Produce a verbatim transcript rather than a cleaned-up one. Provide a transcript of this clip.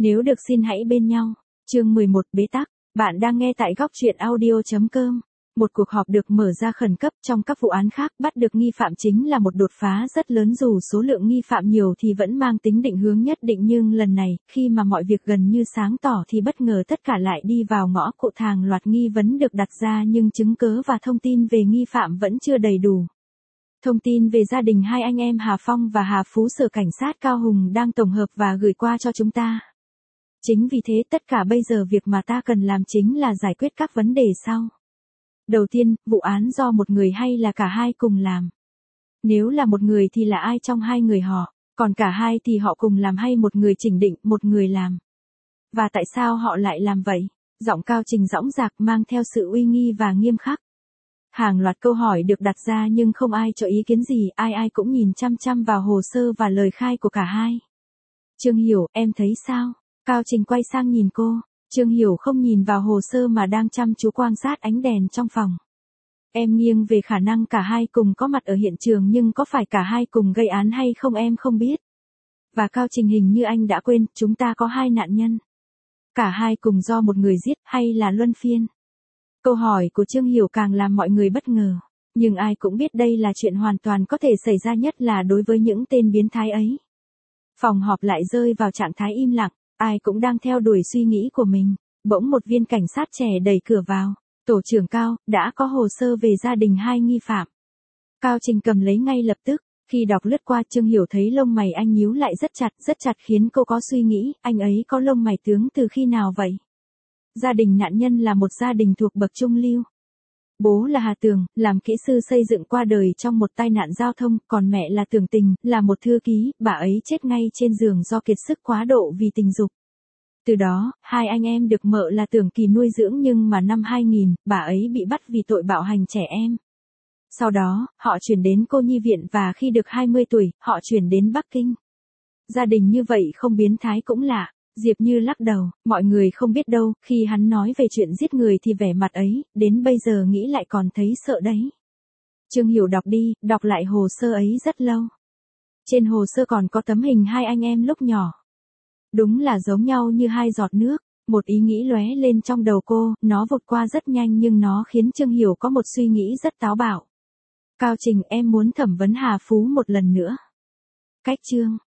Nếu được xin hãy bên nhau. Chương mười một bế tắc. Bạn đang nghe tại góc truyện audio chấm com. Một cuộc họp được mở ra khẩn cấp trong các vụ án khác, bắt được nghi phạm chính là một đột phá rất lớn, dù số lượng nghi phạm nhiều thì vẫn mang tính định hướng nhất định, nhưng lần này, khi mà mọi việc gần như sáng tỏ thì bất ngờ tất cả lại đi vào ngõ cụt. Hàng loạt nghi vấn được đặt ra nhưng chứng cớ và thông tin về nghi phạm vẫn chưa đầy đủ. Thông tin về gia đình hai anh em Hà Phong và Hà Phú Sở Cảnh sát Cao Hùng đang tổng hợp và gửi qua cho chúng ta. Chính vì thế tất cả bây giờ việc mà ta cần làm chính là giải quyết các vấn đề sau. Đầu tiên, vụ án do một người hay là cả hai cùng làm? Nếu là một người thì là ai trong hai người họ, còn cả hai thì họ cùng làm hay một người chỉnh định, một người làm? Và tại sao họ lại làm vậy? Giọng Cao Trình dõng dạc mang theo sự uy nghi và nghiêm khắc. Hàng loạt câu hỏi được đặt ra nhưng không ai cho ý kiến gì, ai ai cũng nhìn chăm chăm vào hồ sơ và lời khai của cả hai. Trương Hiểu, em thấy sao? Cao Trình quay sang nhìn cô. Trương Hiểu không nhìn vào hồ sơ mà đang chăm chú quan sát ánh đèn trong phòng. Em nghiêng về khả năng cả hai cùng có mặt ở hiện trường, nhưng có phải cả hai cùng gây án hay không em không biết. Và Cao Trình, hình như anh đã quên, chúng ta có hai nạn nhân. Cả hai cùng do một người giết hay là luân phiên? Câu hỏi của Trương Hiểu càng làm mọi người bất ngờ. Nhưng ai cũng biết đây là chuyện hoàn toàn có thể xảy ra, nhất là đối với những tên biến thái ấy. Phòng họp lại rơi vào trạng thái im lặng. Ai cũng đang theo đuổi suy nghĩ của mình. Bỗng một viên cảnh sát trẻ đẩy cửa vào. Tổ trưởng Cao, đã có hồ sơ về gia đình hai nghi phạm. Cao Trình cầm lấy ngay lập tức. Khi đọc lướt qua, Trương Hiểu thấy lông mày anh nhíu lại rất chặt, rất chặt, khiến cô có suy nghĩ, anh ấy có lông mày tướng từ khi nào vậy? Gia đình nạn nhân là một gia đình thuộc bậc trung lưu. Bố là Hà Tường, làm kỹ sư xây dựng, qua đời trong một tai nạn giao thông, còn mẹ là Tường Tình, là một thư ký, bà ấy chết ngay trên giường do kiệt sức quá độ vì tình dục. Từ đó, hai anh em được mợ là Tưởng Kỳ nuôi dưỡng, nhưng mà năm hai nghìn, bà ấy bị bắt vì tội bạo hành trẻ em. Sau đó, họ chuyển đến cô nhi viện và khi được hai mươi tuổi, họ chuyển đến Bắc Kinh. Gia đình như vậy không biến thái cũng lạ. Diệp Như lắc đầu, mọi người không biết đâu, khi hắn nói về chuyện giết người thì vẻ mặt ấy, đến bây giờ nghĩ lại còn thấy sợ đấy. Trương Hiểu đọc đi, đọc lại hồ sơ ấy rất lâu. Trên hồ sơ còn có tấm hình hai anh em lúc nhỏ. Đúng là giống nhau như hai giọt nước. Một ý nghĩ lóe lên trong đầu cô, nó vụt qua rất nhanh nhưng nó khiến Trương Hiểu có một suy nghĩ rất táo bạo. Cao Trình, em muốn thẩm vấn Hà Phú một lần nữa. Cách chương.